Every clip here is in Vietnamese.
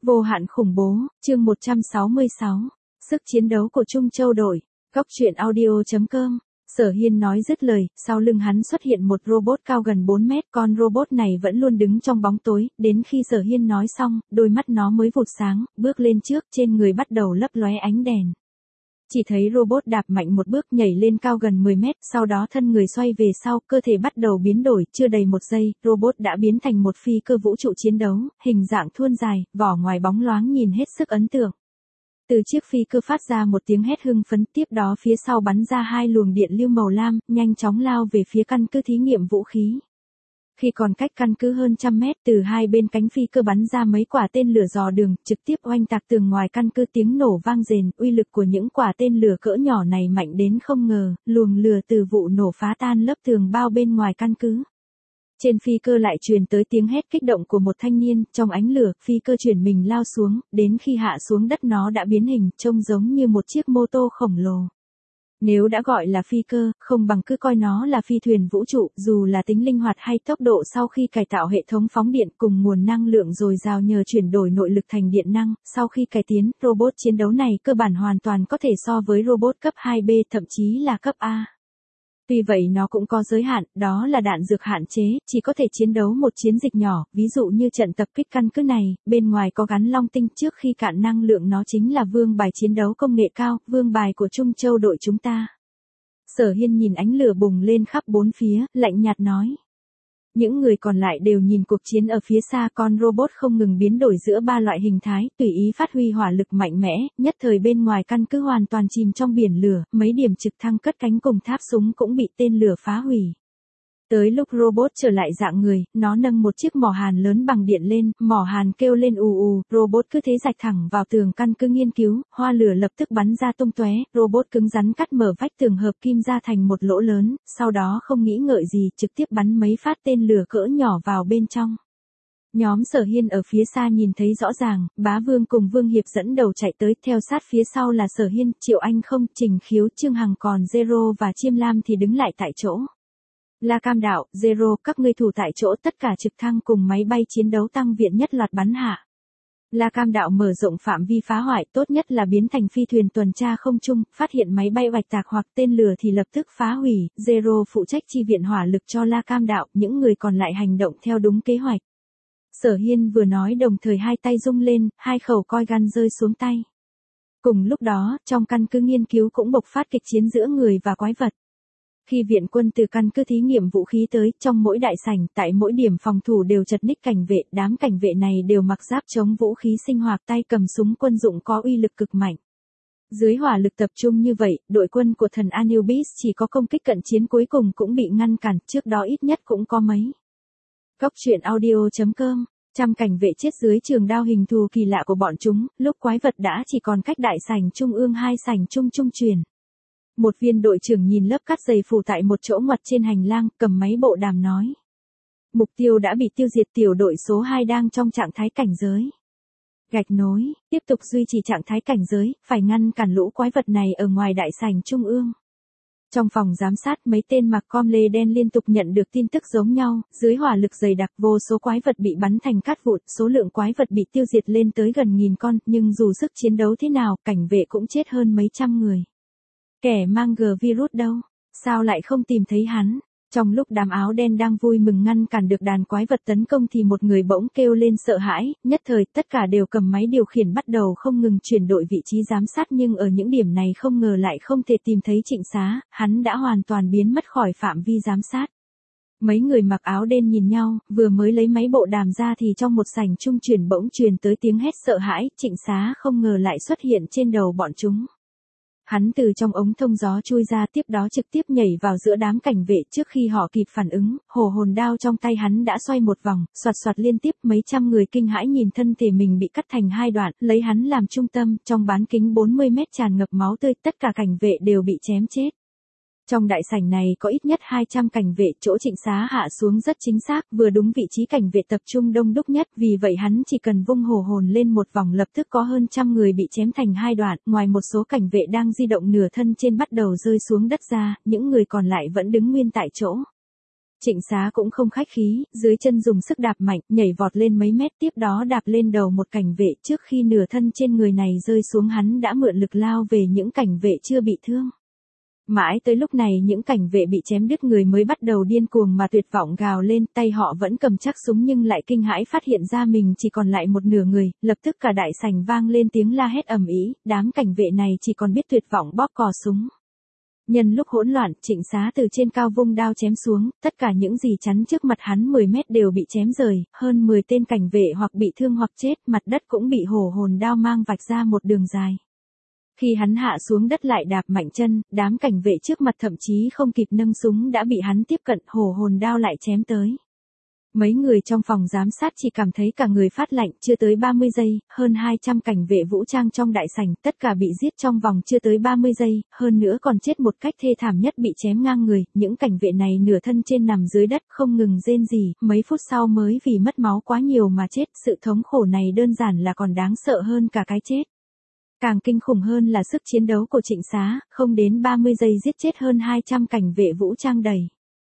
Vô hạn khủng bố, chương 166. Sức chiến đấu của Trung Châu đội. Góc truyện audio.com. Sở Hiên nói dứt lời, sau lưng hắn xuất hiện một robot cao gần 4 mét. Con robot này vẫn luôn đứng trong bóng tối, đến khi Sở Hiên nói xong, đôi mắt nó mới vụt sáng, bước lên trước, trên người bắt đầu lấp lóe ánh đèn. Chỉ thấy robot đạp mạnh một bước nhảy lên cao gần 10 mét, sau đó thân người xoay về sau, cơ thể bắt đầu biến đổi, chưa đầy một giây, robot đã biến thành một phi cơ vũ trụ chiến đấu, hình dạng thuôn dài, vỏ ngoài bóng loáng nhìn hết sức ấn tượng. Từ chiếc phi cơ phát ra một tiếng hét hưng phấn, tiếp đó phía sau bắn ra hai luồng điện lưu màu lam, nhanh chóng lao về phía căn cứ thí nghiệm vũ khí. Khi còn cách căn cứ hơn trăm mét, từ hai bên cánh phi cơ bắn ra mấy quả tên lửa dò đường, trực tiếp oanh tạc tường ngoài căn cứ, tiếng nổ vang rền, uy lực của những quả tên lửa cỡ nhỏ này mạnh đến không ngờ, luồng lửa từ vụ nổ phá tan lớp tường bao bên ngoài căn cứ. Trên phi cơ lại truyền tới tiếng hét kích động của một thanh niên, trong ánh lửa, phi cơ chuyển mình lao xuống, đến khi hạ xuống đất nó đã biến hình, trông giống như một chiếc mô tô khổng lồ. Nếu đã gọi là phi cơ, không bằng cứ coi nó là phi thuyền vũ trụ, dù là tính linh hoạt hay tốc độ sau khi cải tạo hệ thống phóng điện cùng nguồn năng lượng dồi dào nhờ chuyển đổi nội lực thành điện năng, sau khi cải tiến, robot chiến đấu này cơ bản hoàn toàn có thể so với robot cấp 2B, thậm chí là cấp A. Tuy vậy nó cũng có giới hạn, đó là đạn dược hạn chế, chỉ có thể chiến đấu một chiến dịch nhỏ, ví dụ như trận tập kích căn cứ này, bên ngoài có gắn long tinh, trước khi cạn năng lượng nó chính là vương bài chiến đấu công nghệ cao, vương bài của Trung Châu đội chúng ta. Sở Hiên nhìn ánh lửa bùng lên khắp bốn phía, lạnh nhạt nói. Những người còn lại đều nhìn cuộc chiến ở phía xa, con robot không ngừng biến đổi giữa ba loại hình thái, tùy ý phát huy hỏa lực mạnh mẽ, nhất thời bên ngoài căn cứ hoàn toàn chìm trong biển lửa, mấy điểm trực thăng cất cánh cùng tháp súng cũng bị tên lửa phá hủy. Tới lúc robot trở lại dạng người, nó nâng một chiếc mỏ hàn lớn bằng điện lên, mỏ hàn kêu lên ù ù, robot cứ thế rạch thẳng vào tường căn cứ nghiên cứu, hoa lửa lập tức bắn ra tung tóe, robot cứng rắn cắt mở vách tường hợp kim ra thành một lỗ lớn, sau đó không nghĩ ngợi gì, trực tiếp bắn mấy phát tên lửa cỡ nhỏ vào bên trong. Nhóm Sở Hiên ở phía xa nhìn thấy rõ ràng, Bá Vương cùng Vương Hiệp dẫn đầu chạy tới, theo sát phía sau là Sở Hiên, Triệu Anh Không, Trình Khiếu, Trương Hằng, còn Zero và Chiêm Lam thì đứng lại tại chỗ. La Cam Đạo, Zero, các ngươi thủ tại chỗ, tất cả trực thăng cùng máy bay chiến đấu tăng viện nhất loạt bắn hạ. La Cam Đạo mở rộng phạm vi phá hoại, tốt nhất là biến thành phi thuyền tuần tra không trung, phát hiện máy bay oạch tạc hoặc tên lửa thì lập tức phá hủy. Zero phụ trách chi viện hỏa lực cho La Cam Đạo, những người còn lại hành động theo đúng kế hoạch. Sở Hiên vừa nói đồng thời hai tay rung lên, hai khẩu coi gun rơi xuống tay. Cùng lúc đó, trong căn cứ nghiên cứu cũng bộc phát kịch chiến giữa người và quái vật. Khi viện quân từ căn cứ thí nghiệm vũ khí tới, trong mỗi đại sảnh, tại mỗi điểm phòng thủ đều chật ních cảnh vệ, đám cảnh vệ này đều mặc giáp chống vũ khí sinh hoạt, tay cầm súng quân dụng có uy lực cực mạnh. Dưới hỏa lực tập trung như vậy, đội quân của thần Anubis chỉ có công kích cận chiến cuối cùng cũng bị ngăn cản, trước đó ít nhất cũng có mấy. Góc truyện audio.com. Trăm cảnh vệ chết dưới trường đao hình thù kỳ lạ của bọn chúng, lúc quái vật đã chỉ còn cách đại sảnh trung ương hai sảnh trung truyền. Một viên đội trưởng nhìn lớp cát dày phủ tại một chỗ ngoặt trên hành lang, cầm máy bộ đàm nói. Mục tiêu đã bị tiêu diệt, tiểu đội số 2 đang trong trạng thái cảnh giới. Gạch nối, tiếp tục duy trì trạng thái cảnh giới, phải ngăn cản lũ quái vật này ở ngoài đại sảnh trung ương. Trong phòng giám sát, mấy tên mặc com lê đen liên tục nhận được tin tức giống nhau, dưới hỏa lực dày đặc vô số quái vật bị bắn thành cát vụn, số lượng quái vật bị tiêu diệt lên tới gần 1000 con, nhưng dù sức chiến đấu thế nào, cảnh vệ cũng chết hơn mấy trăm người. Kẻ mang virus đâu? Sao lại không tìm thấy hắn? Trong lúc đám áo đen đang vui mừng ngăn cản được đàn quái vật tấn công thì một người bỗng kêu lên sợ hãi, nhất thời tất cả đều cầm máy điều khiển bắt đầu không ngừng chuyển đổi vị trí giám sát, nhưng ở những điểm này không ngờ lại không thể tìm thấy Trịnh Xá, hắn đã hoàn toàn biến mất khỏi phạm vi giám sát. Mấy người mặc áo đen nhìn nhau, vừa mới lấy máy bộ đàm ra thì trong một sảnh trung chuyển bỗng truyền tới tiếng hét sợ hãi, Trịnh Xá không ngờ lại xuất hiện trên đầu bọn chúng. Hắn từ trong ống thông gió chui ra, tiếp đó trực tiếp nhảy vào giữa đám cảnh vệ, trước khi họ kịp phản ứng, hồ hồn đao trong tay hắn đã xoay một vòng, xoạt xoạt liên tiếp, mấy trăm người kinh hãi nhìn thân thể mình bị cắt thành hai đoạn, lấy hắn làm trung tâm, trong bán kính 40 mét tràn ngập máu tươi, tất cả cảnh vệ đều bị chém chết. Trong đại sảnh này có ít nhất 200 cảnh vệ, chỗ Trịnh Xá hạ xuống rất chính xác, vừa đúng vị trí cảnh vệ tập trung đông đúc nhất, vì vậy hắn chỉ cần vung hồ hồn lên một vòng lập tức có hơn trăm người bị chém thành hai đoạn, ngoài một số cảnh vệ đang di động nửa thân trên bắt đầu rơi xuống đất ra, những người còn lại vẫn đứng nguyên tại chỗ. Trịnh Xá cũng không khách khí, dưới chân dùng sức đạp mạnh, nhảy vọt lên mấy mét, tiếp đó đạp lên đầu một cảnh vệ. Trước khi nửa thân trên người này rơi xuống, hắn đã mượn lực lao về những cảnh vệ chưa bị thương. Mãi tới lúc này những cảnh vệ bị chém đứt người mới bắt đầu điên cuồng mà tuyệt vọng gào lên, tay họ vẫn cầm chắc súng nhưng lại kinh hãi phát hiện ra mình chỉ còn lại một nửa người, lập tức cả đại sảnh vang lên tiếng la hét ầm ĩ, đám cảnh vệ này chỉ còn biết tuyệt vọng bóp cò súng. Nhân lúc hỗn loạn, Trịnh Xá từ trên cao vung đao chém xuống, tất cả những gì chắn trước mặt hắn 10 mét đều bị chém rời, hơn 10 tên cảnh vệ hoặc bị thương hoặc chết, mặt đất cũng bị hổ hồn đao mang vạch ra một đường dài. Khi hắn hạ xuống đất lại đạp mạnh chân, đám cảnh vệ trước mặt thậm chí không kịp nâng súng đã bị hắn tiếp cận, hổ hồn đao lại chém tới. Mấy người trong phòng giám sát chỉ cảm thấy cả người phát lạnh, chưa tới 30 giây, hơn 200 cảnh vệ vũ trang trong đại sảnh, tất cả bị giết trong vòng chưa tới 30 giây, hơn nữa còn chết một cách thê thảm nhất, bị chém ngang người, những cảnh vệ này nửa thân trên nằm dưới đất không ngừng rên rỉ, mấy phút sau mới vì mất máu quá nhiều mà chết, sự thống khổ này đơn giản là còn đáng sợ hơn cả cái chết. Càng kinh khủng hơn là sức chiến đấu của Trịnh Xá, không đến 30 giây giết chết hơn 200 cảnh vệ vũ trang đầy.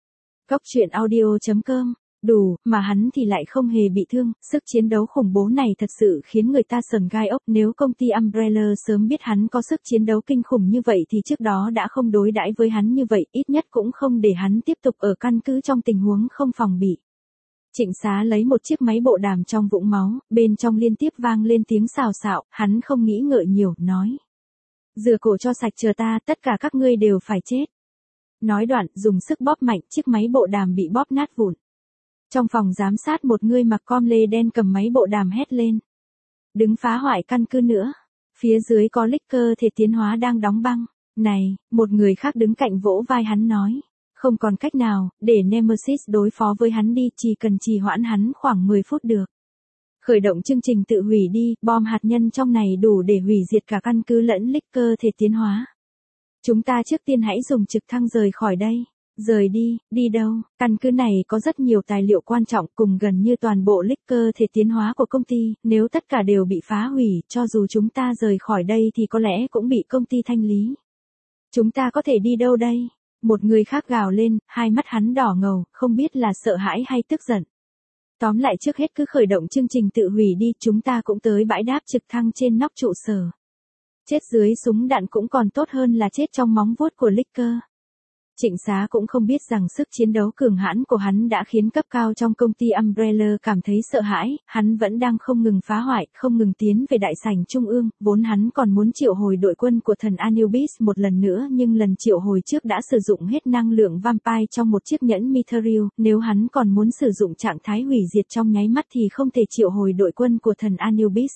Góc truyện audio.com. Đủ, mà hắn thì lại không hề bị thương, sức chiến đấu khủng bố này thật sự khiến người ta sởn gai ốc. Nếu công ty Umbrella sớm biết hắn có sức chiến đấu kinh khủng như vậy thì trước đó đã không đối đãi với hắn như vậy, ít nhất cũng không để hắn tiếp tục ở căn cứ trong tình huống không phòng bị. Trịnh Xá lấy một chiếc máy bộ đàm trong vũng máu, bên trong liên tiếp vang lên tiếng xào xạo, hắn không nghĩ ngợi nhiều, nói. Rửa cổ cho sạch chờ ta, tất cả các ngươi đều phải chết. Nói đoạn, dùng sức bóp mạnh, chiếc máy bộ đàm bị bóp nát vụn. Trong phòng giám sát một người mặc com lê đen cầm máy bộ đàm hét lên. Đứng phá hoại căn cứ nữa. Phía dưới có Licker thể tiến hóa đang đóng băng. Này, một người khác đứng cạnh vỗ vai hắn nói. Không còn cách nào, để Nemesis đối phó với hắn đi, chỉ cần trì hoãn hắn khoảng 10 phút được. Khởi động chương trình tự hủy đi, bom hạt nhân trong này đủ để hủy diệt cả căn cứ lẫn Licker thể tiến hóa. Chúng ta trước tiên hãy dùng trực thăng rời khỏi đây. Rời đi, đi đâu? Căn cứ này có rất nhiều tài liệu quan trọng cùng gần như toàn bộ Licker thể tiến hóa của công ty, nếu tất cả đều bị phá hủy, cho dù chúng ta rời khỏi đây thì có lẽ cũng bị công ty thanh lý. Chúng ta có thể đi đâu đây? Một người khác gào lên, hai mắt hắn đỏ ngầu, không biết là sợ hãi hay tức giận. Tóm lại trước hết cứ khởi động chương trình tự hủy đi, chúng ta cũng tới bãi đáp trực thăng trên nóc trụ sở. Chết dưới súng đạn cũng còn tốt hơn là chết trong móng vuốt của Licker. Trịnh Xá cũng không biết rằng sức chiến đấu cường hãn của hắn đã khiến cấp cao trong công ty Umbrella cảm thấy sợ hãi, hắn vẫn đang không ngừng phá hoại, không ngừng tiến về đại sảnh trung ương, vốn hắn còn muốn triệu hồi đội quân của thần Anubis một lần nữa nhưng lần triệu hồi trước đã sử dụng hết năng lượng vampire trong một chiếc nhẫn Mithril, nếu hắn còn muốn sử dụng trạng thái hủy diệt trong nháy mắt thì không thể triệu hồi đội quân của thần Anubis.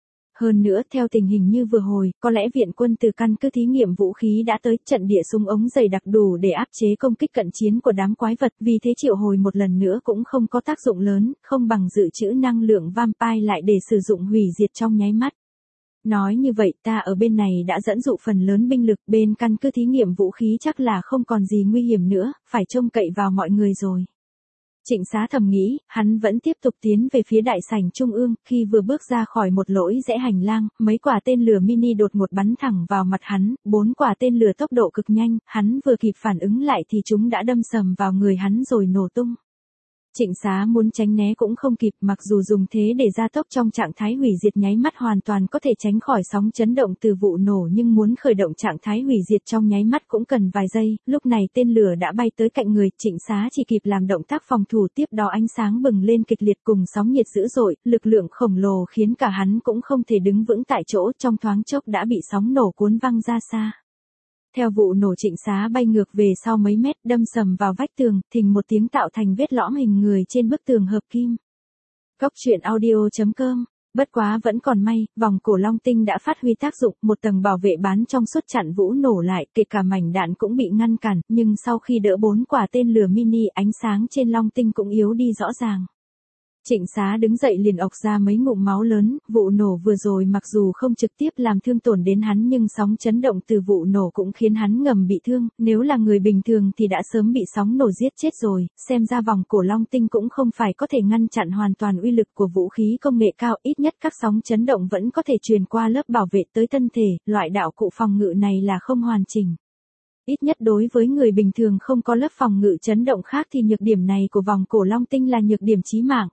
Hơn nữa, theo tình hình như vừa hồi, có lẽ viện quân từ căn cứ thí nghiệm vũ khí đã tới, trận địa súng ống dày đặc đủ để áp chế công kích cận chiến của đám quái vật, vì thế triệu hồi một lần nữa cũng không có tác dụng lớn, không bằng dự trữ năng lượng vampire lại để sử dụng hủy diệt trong nháy mắt. Nói như vậy, ta ở bên này đã dẫn dụ phần lớn binh lực, bên căn cứ thí nghiệm vũ khí chắc là không còn gì nguy hiểm nữa, phải trông cậy vào mọi người rồi. Trịnh Xá thầm nghĩ, hắn vẫn tiếp tục tiến về phía đại sảnh trung ương, khi vừa bước ra khỏi một lối rẽ hành lang, mấy quả tên lửa mini đột ngột bắn thẳng vào mặt hắn, 4 quả tên lửa tốc độ cực nhanh, hắn vừa kịp phản ứng lại thì chúng đã đâm sầm vào người hắn rồi nổ tung. Trịnh Xá muốn tránh né cũng không kịp, mặc dù dùng thế để gia tốc trong trạng thái hủy diệt nháy mắt hoàn toàn có thể tránh khỏi sóng chấn động từ vụ nổ, nhưng muốn khởi động trạng thái hủy diệt trong nháy mắt cũng cần vài giây, lúc này tên lửa đã bay tới cạnh người, Trịnh Xá chỉ kịp làm động tác phòng thủ, tiếp đó ánh sáng bừng lên kịch liệt cùng sóng nhiệt dữ dội, lực lượng khổng lồ khiến cả hắn cũng không thể đứng vững tại chỗ, trong thoáng chốc đã bị sóng nổ cuốn văng ra xa. Theo vụ nổ, Trịnh Xá bay ngược về sau mấy mét, đâm sầm vào vách tường, thình một tiếng tạo thành vết lõm hình người trên bức tường hợp kim. Góc truyện audio.com. Bất quá vẫn còn may, vòng cổ long tinh đã phát huy tác dụng, một tầng bảo vệ bán trong suốt chặn vụ nổ lại, kể cả mảnh đạn cũng bị ngăn cản, nhưng sau khi đỡ 4 quả tên lửa mini, ánh sáng trên long tinh cũng yếu đi rõ ràng. Trịnh Xá đứng dậy liền ộc ra mấy ngụm máu lớn, vụ nổ vừa rồi mặc dù không trực tiếp làm thương tổn đến hắn nhưng sóng chấn động từ vụ nổ cũng khiến hắn ngầm bị thương, nếu là người bình thường thì đã sớm bị sóng nổ giết chết rồi, xem ra vòng cổ long tinh cũng không phải có thể ngăn chặn hoàn toàn uy lực của vũ khí công nghệ cao, ít nhất các sóng chấn động vẫn có thể truyền qua lớp bảo vệ tới thân thể, loại đạo cụ phòng ngự này là không hoàn chỉnh. Ít nhất đối với người bình thường không có lớp phòng ngự chấn động khác thì nhược điểm này của vòng cổ long tinh là nhược điểm chí mạng.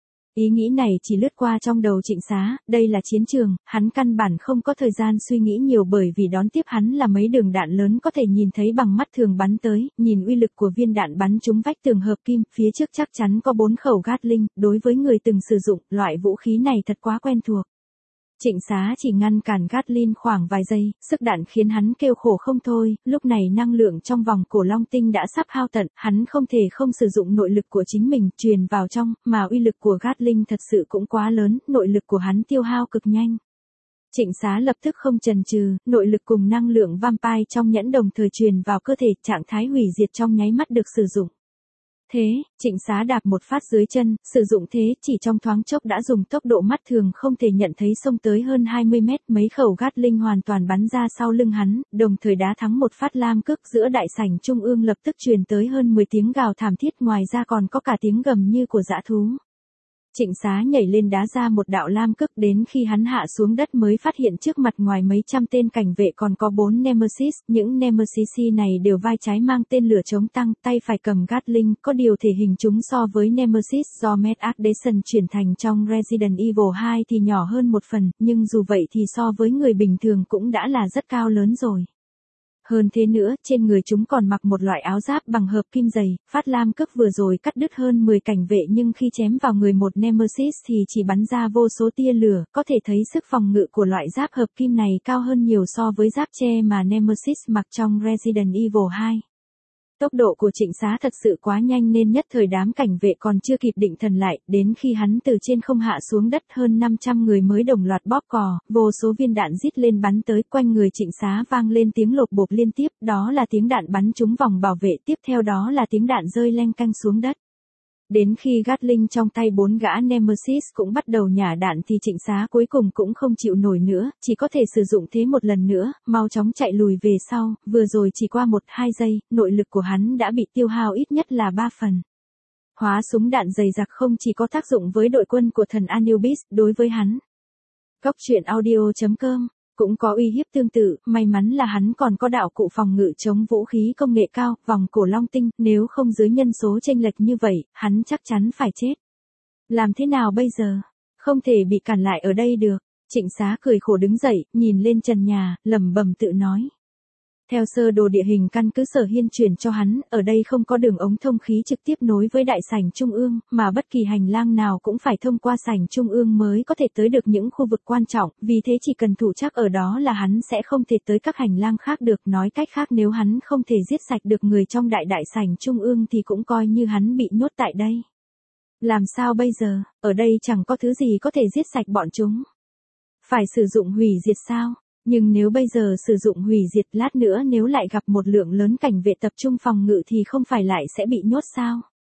Ý nghĩ này chỉ lướt qua trong đầu Trịnh Xá, đây là chiến trường, hắn căn bản không có thời gian suy nghĩ nhiều bởi vì đón tiếp hắn là mấy đường đạn lớn có thể nhìn thấy bằng mắt thường bắn tới, nhìn uy lực của viên đạn bắn trúng vách tường hợp kim, phía trước chắc chắn có 4 khẩu Gatling, đối với người từng sử dụng, loại vũ khí này thật quá quen thuộc. Trịnh Xá chỉ ngăn cản Gatling khoảng vài giây, sức đạn khiến hắn kêu khổ không thôi, lúc này năng lượng trong vòng cổ long tinh đã sắp hao tận, hắn không thể không sử dụng nội lực của chính mình truyền vào trong, mà uy lực của Gatling thật sự cũng quá lớn, nội lực của hắn tiêu hao cực nhanh. Trịnh Xá lập tức không chần chừ, nội lực cùng năng lượng vampire trong nhẫn đồng thời truyền vào cơ thể, trạng thái hủy diệt trong nháy mắt được sử dụng. Thế, Trịnh Xá đạp một phát dưới chân, sử dụng thế chỉ trong thoáng chốc đã dùng tốc độ mắt thường không thể nhận thấy xông tới hơn 20 mét, mấy khẩu Gatling hoàn toàn bắn ra sau lưng hắn, đồng thời đá thắng một phát lam cước giữa đại sảnh trung ương lập tức truyền tới hơn 10 tiếng gào thảm thiết, ngoài ra còn có cả tiếng gầm như của dã thú. Trịnh Xá nhảy lên đá ra một đạo lam cước, đến khi hắn hạ xuống đất mới phát hiện trước mặt ngoài mấy trăm tên cảnh vệ còn có 4 Nemesis, những Nemesis này đều vai trái mang tên lửa chống tăng, tay phải cầm Gatling, có điều thể hình chúng so với Nemesis do Matt Addeson chuyển thành trong Resident Evil 2 thì nhỏ hơn một phần, nhưng dù vậy thì so với người bình thường cũng đã là rất cao lớn rồi. Hơn thế nữa, trên người chúng còn mặc một loại áo giáp bằng hợp kim dày, phát lam cước vừa rồi cắt đứt hơn 10 cảnh vệ nhưng khi chém vào người một Nemesis thì chỉ bắn ra vô số tia lửa, có thể thấy sức phòng ngự của loại giáp hợp kim này cao hơn nhiều so với giáp tre mà Nemesis mặc trong Resident Evil 2. Tốc độ của Trịnh Xá thật sự quá nhanh nên nhất thời đám cảnh vệ còn chưa kịp định thần lại, đến khi hắn từ trên không hạ xuống đất hơn 500 người mới đồng loạt bóp cò, vô số viên đạn rít lên bắn tới, quanh người Trịnh Xá vang lên tiếng lộp bộp liên tiếp, đó là tiếng đạn bắn trúng vòng bảo vệ, tiếp theo đó là tiếng đạn rơi leng canh xuống đất. Đến khi Gatling trong tay 4 gã Nemesis cũng bắt đầu nhả đạn thì Trịnh Xá cuối cùng cũng không chịu nổi nữa, chỉ có thể sử dụng thế một lần nữa, mau chóng chạy lùi về sau, vừa rồi chỉ qua 1-2 giây, nội lực của hắn đã bị tiêu hao ít nhất là 3 phần. Hóa súng đạn dày dặc không chỉ có tác dụng với đội quân của thần Anubis, đối với hắn. Góc truyện audio.com cũng có uy hiếp tương tự, may mắn là hắn còn có đạo cụ phòng ngự chống vũ khí công nghệ cao, vòng cổ long tinh, nếu không dưới nhân số chênh lệch như vậy, hắn chắc chắn phải chết. Làm thế nào bây giờ? Không thể bị cản lại ở đây được. Trịnh Xá cười khổ đứng dậy, nhìn lên trần nhà, lẩm bẩm tự nói. Theo sơ đồ địa hình căn cứ Sở Hiên chuyển cho hắn, ở đây không có đường ống thông khí trực tiếp nối với đại sảnh trung ương, mà bất kỳ hành lang nào cũng phải thông qua sảnh trung ương mới có thể tới được những khu vực quan trọng, vì thế chỉ cần thủ chắc ở đó là hắn sẽ không thể tới các hành lang khác được, nói cách khác nếu hắn không thể giết sạch được người trong đại sảnh trung ương thì cũng coi như hắn bị nhốt tại đây. Làm sao bây giờ, ở đây chẳng có thứ gì có thể giết sạch bọn chúng. Phải sử dụng hủy diệt sao? Nhưng nếu bây giờ sử dụng hủy diệt, lát nữa nếu lại gặp một lượng lớn cảnh vệ tập trung phòng ngự thì không phải lại sẽ bị nhốt sao?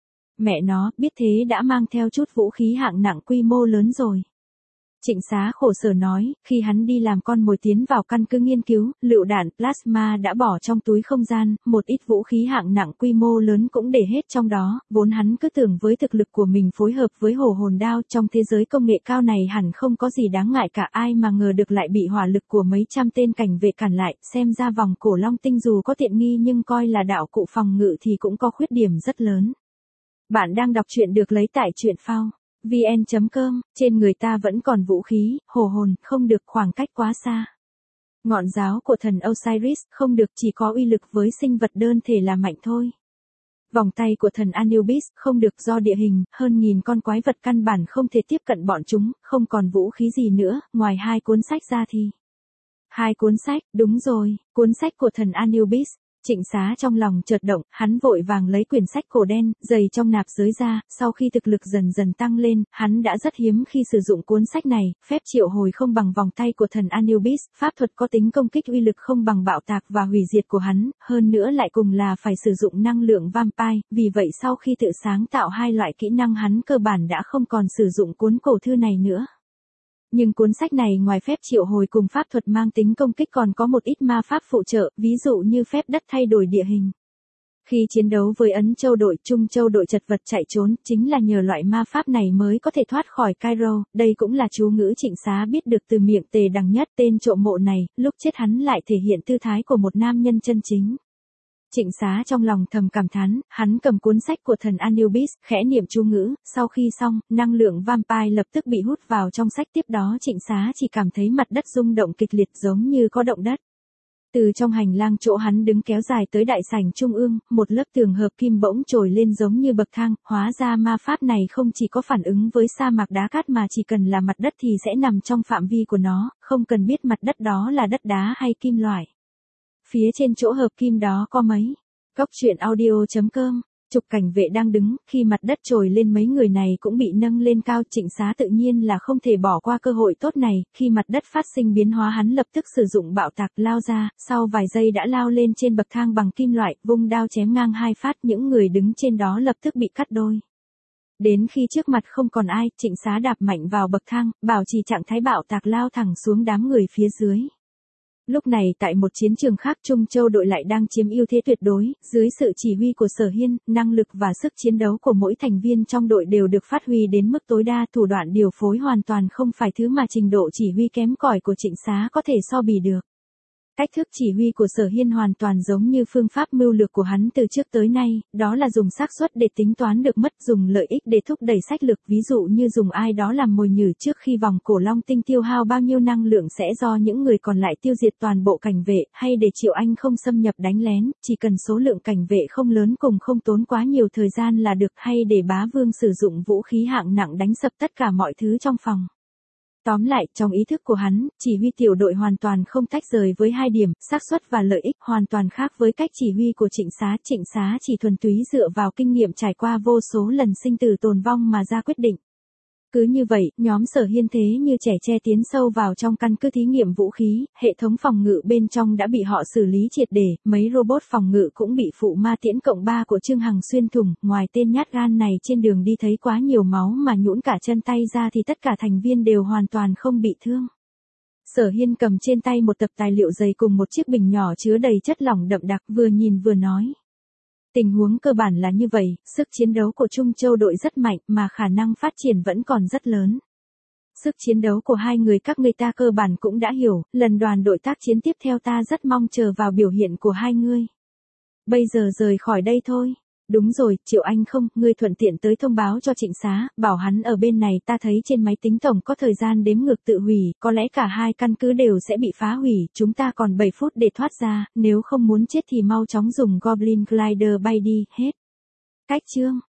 Mẹ nó, biết thế đã mang theo chút vũ khí hạng nặng quy mô lớn rồi. Trịnh Xá khổ sở nói, khi hắn đi làm con mồi tiến vào căn cứ nghiên cứu, lựu đạn plasma đã bỏ trong túi không gian, một ít vũ khí hạng nặng quy mô lớn cũng để hết trong đó, vốn hắn cứ tưởng với thực lực của mình phối hợp với hồ hồn đao trong thế giới công nghệ cao này hẳn không có gì đáng ngại cả, ai mà ngờ được lại bị hỏa lực của mấy trăm tên cảnh vệ cản lại, xem ra vòng cổ long tinh dù có tiện nghi nhưng coi là đạo cụ phòng ngự thì cũng có khuyết điểm rất lớn. Bạn đang đọc truyện được lấy tại truyện phao vn.com, trên người ta vẫn còn vũ khí, hồ hồn, không được, khoảng cách quá xa. Ngọn giáo của thần Osiris, không được, chỉ có uy lực với sinh vật đơn thể là mạnh thôi. Vòng tay của thần Anubis, không được, do địa hình, hơn 1000 con quái vật căn bản không thể tiếp cận bọn chúng, không còn vũ khí gì nữa, ngoài 2 cuốn sách ra thì. 2 cuốn sách, đúng rồi, cuốn sách của thần Anubis. Trịnh Xá trong lòng chợt động, hắn vội vàng lấy quyển sách cổ đen, dày trong nạp giới ra, sau khi thực lực dần dần tăng lên, hắn đã rất hiếm khi sử dụng cuốn sách này, phép triệu hồi không bằng vòng tay của thần Anubis, pháp thuật có tính công kích uy lực không bằng bạo tạc và hủy diệt của hắn, hơn nữa lại cùng là phải sử dụng năng lượng vampire, vì vậy sau khi tự sáng tạo 2 loại kỹ năng hắn cơ bản đã không còn sử dụng cuốn cổ thư này nữa. Nhưng cuốn sách này ngoài phép triệu hồi cùng pháp thuật mang tính công kích còn có một ít ma pháp phụ trợ, ví dụ như phép đất thay đổi địa hình. Khi chiến đấu với Ấn Châu đội, Trung Châu đội chật vật chạy trốn, chính là nhờ loại ma pháp này mới có thể thoát khỏi Cairo, đây cũng là chú ngữ Trịnh Xá biết được từ miệng Tề Đằng Nhất, tên trộm mộ này, lúc chết hắn lại thể hiện tư thái của một nam nhân chân chính. Trịnh Xá trong lòng thầm cảm thán, hắn cầm cuốn sách của thần Anubis, khẽ niệm chú ngữ, sau khi xong, năng lượng vampire lập tức bị hút vào trong sách, tiếp đó Trịnh Xá chỉ cảm thấy mặt đất rung động kịch liệt giống như có động đất. Từ trong hành lang chỗ hắn đứng kéo dài tới đại sảnh trung ương, một lớp tường hợp kim bỗng trồi lên giống như bậc thang, hóa ra ma pháp này không chỉ có phản ứng với sa mạc đá cát mà chỉ cần là mặt đất thì sẽ nằm trong phạm vi của nó, không cần biết mặt đất đó là đất đá hay kim loại. Phía trên chỗ hợp kim đó có mấy. Góc truyện audio.com. Trục Cảnh Vệ đang đứng, khi mặt đất trồi lên mấy người này cũng bị nâng lên cao. Trịnh Xá tự nhiên là không thể bỏ qua cơ hội tốt này, khi mặt đất phát sinh biến hóa hắn lập tức sử dụng bạo tạc lao ra, sau vài giây đã lao lên trên bậc thang bằng kim loại, vung đao chém ngang 2 phát, những người đứng trên đó lập tức bị cắt đôi. Đến khi trước mặt không còn ai, Trịnh Xá đạp mạnh vào bậc thang, bảo trì trạng thái bạo tạc lao thẳng xuống đám người phía dưới. Lúc này tại một chiến trường khác, Trung Châu đội lại đang chiếm ưu thế tuyệt đối, dưới sự chỉ huy của Sở Hiên, năng lực và sức chiến đấu của mỗi thành viên trong đội đều được phát huy đến mức tối đa, thủ đoạn điều phối hoàn toàn không phải thứ mà trình độ chỉ huy kém cỏi của Trịnh Xá có thể so bì được. Cách thức chỉ huy của Sở Hiên hoàn toàn giống như phương pháp mưu lược của hắn từ trước tới nay, đó là dùng xác suất để tính toán được mất, dùng lợi ích để thúc đẩy sách lược, ví dụ như dùng ai đó làm mồi nhử trước khi vòng cổ long tinh tiêu hao bao nhiêu năng lượng sẽ do những người còn lại tiêu diệt toàn bộ cảnh vệ, hay để Triệu Anh không xâm nhập đánh lén, chỉ cần số lượng cảnh vệ không lớn cùng không tốn quá nhiều thời gian là được, hay để Bá Vương sử dụng vũ khí hạng nặng đánh sập tất cả mọi thứ trong phòng. Tóm lại, trong ý thức của hắn, chỉ huy tiểu đội hoàn toàn không tách rời với hai điểm, xác suất và lợi ích, hoàn toàn khác với cách chỉ huy của Trịnh Xá. Trịnh Xá chỉ thuần túy dựa vào kinh nghiệm trải qua vô số lần sinh tử tồn vong mà ra quyết định. Cứ như vậy, nhóm Sở Hiên thế như trẻ tre tiến sâu vào trong căn cứ thí nghiệm vũ khí, hệ thống phòng ngự bên trong đã bị họ xử lý triệt để, mấy robot phòng ngự cũng bị phụ ma tiễn cộng 3 của Trương Hằng xuyên thủng, ngoài tên nhát gan này trên đường đi thấy quá nhiều máu mà nhũn cả chân tay ra thì tất cả thành viên đều hoàn toàn không bị thương. Sở Hiên cầm trên tay một tập tài liệu dày cùng một chiếc bình nhỏ chứa đầy chất lỏng đậm đặc, vừa nhìn vừa nói. Tình huống cơ bản là như vậy, sức chiến đấu của Trung Châu đội rất mạnh mà khả năng phát triển vẫn còn rất lớn. Sức chiến đấu của hai người các ngươi ta cơ bản cũng đã hiểu, lần đoàn đội tác chiến tiếp theo ta rất mong chờ vào biểu hiện của hai ngươi. Bây giờ rời khỏi đây thôi. Đúng rồi, Triệu Anh không, ngươi thuận tiện tới thông báo cho Trịnh Xá, bảo hắn ở bên này, ta thấy trên máy tính tổng có thời gian đếm ngược tự hủy, có lẽ cả hai căn cứ đều sẽ bị phá hủy, chúng ta còn 7 phút để thoát ra, nếu không muốn chết thì mau chóng dùng Goblin Glider bay đi, hết. Cách chương.